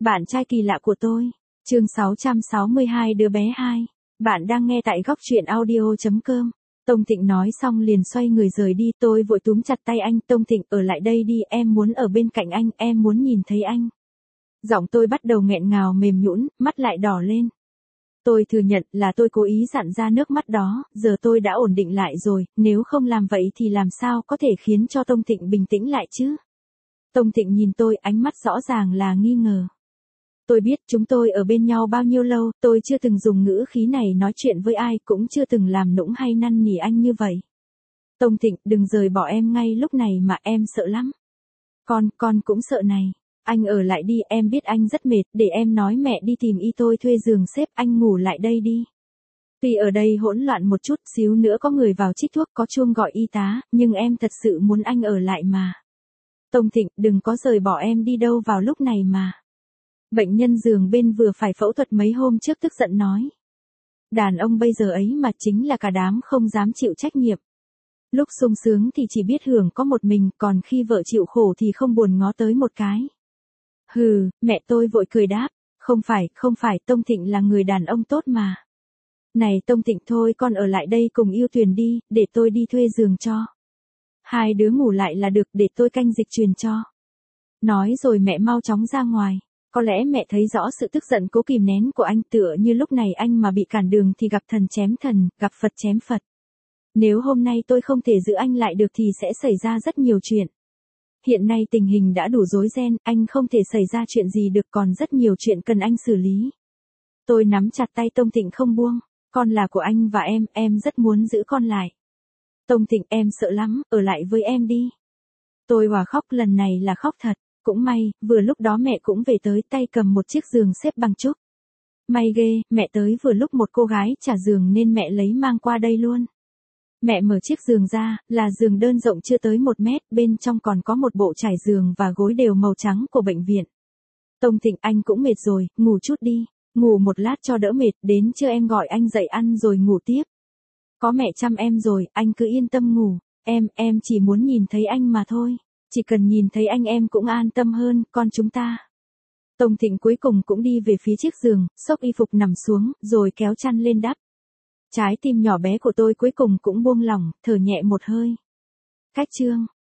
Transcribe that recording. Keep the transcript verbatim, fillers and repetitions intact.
Bạn trai kỳ lạ của tôi. Chương sáu trăm sáu mươi hai đứa bé hai. Bạn đang nghe tại góc truyện audio chấm com. Tông Thịnh nói xong liền xoay người rời đi, tôi vội túm chặt tay anh, Tông Thịnh ở lại đây đi, em muốn ở bên cạnh anh, em muốn nhìn thấy anh. Giọng tôi bắt đầu nghẹn ngào mềm nhũn, mắt lại đỏ lên. Tôi thừa nhận là tôi cố ý dặn ra nước mắt đó, giờ tôi đã ổn định lại rồi, nếu không làm vậy thì làm sao có thể khiến cho Tông Thịnh bình tĩnh lại chứ? Tông Thịnh nhìn tôi, ánh mắt rõ ràng là nghi ngờ. Tôi biết chúng tôi ở bên nhau bao nhiêu lâu, tôi chưa từng dùng ngữ khí này nói chuyện với ai, cũng chưa từng làm nũng hay năn nỉ anh như vậy. Tông Thịnh, đừng rời bỏ em ngay lúc này mà, em sợ lắm. Con, con cũng sợ này. Anh ở lại đi, em biết anh rất mệt, để em nói mẹ đi tìm y tôi thuê giường xếp, anh ngủ lại đây đi. Tuy ở đây hỗn loạn một chút, xíu nữa có người vào trích thuốc, có chuông gọi y tá, nhưng em thật sự muốn anh ở lại mà. Tông Thịnh, đừng có rời bỏ em đi đâu vào lúc này mà. Bệnh nhân giường bên vừa phải phẫu thuật mấy hôm trước tức giận nói. Đàn ông bây giờ ấy mà chính là cả đám không dám chịu trách nhiệm. Lúc sung sướng thì chỉ biết hưởng có một mình, còn khi vợ chịu khổ thì không buồn ngó tới một cái. Hừ, mẹ tôi vội cười đáp. Không phải, không phải, Tông Thịnh là người đàn ông tốt mà. Này Tông Thịnh, thôi con ở lại đây cùng Yêu Tuyền đi, để tôi đi thuê giường cho. Hai đứa ngủ lại là được, để tôi canh dịch truyền cho. Nói rồi mẹ mau chóng ra ngoài. Có lẽ mẹ thấy rõ sự tức giận cố kìm nén của anh, tựa như lúc này anh mà bị cản đường thì gặp thần chém thần, gặp Phật chém Phật. Nếu hôm nay tôi không thể giữ anh lại được thì sẽ xảy ra rất nhiều chuyện. Hiện nay tình hình đã đủ rối ren, anh không thể xảy ra chuyện gì được, còn rất nhiều chuyện cần anh xử lý. Tôi nắm chặt tay Tông Thịnh không buông. Con là của anh và em, em rất muốn giữ con lại. Tông Thịnh, em sợ lắm, ở lại với em đi. Tôi hòa khóc, lần này là khóc thật. Cũng may, vừa lúc đó mẹ cũng về tới, tay cầm một chiếc giường xếp bằng trúc. May ghê, mẹ tới vừa lúc một cô gái trả giường nên mẹ lấy mang qua đây luôn. Mẹ mở chiếc giường ra, là giường đơn rộng chưa tới một mét, bên trong còn có một bộ trải giường và gối đều màu trắng của bệnh viện. Tông Thịnh, anh cũng mệt rồi, ngủ chút đi, ngủ một lát cho đỡ mệt, đến trưa em gọi anh dậy ăn rồi ngủ tiếp. Có mẹ chăm em rồi, anh cứ yên tâm ngủ, em, em chỉ muốn nhìn thấy anh mà thôi. Chỉ cần nhìn thấy anh em cũng an tâm hơn, con chúng ta. Tông Thịnh cuối cùng cũng đi về phía chiếc giường, xốc y phục nằm xuống, rồi kéo chăn lên đắp. Trái tim nhỏ bé của tôi cuối cùng cũng buông lỏng, thở nhẹ một hơi. Cách chương.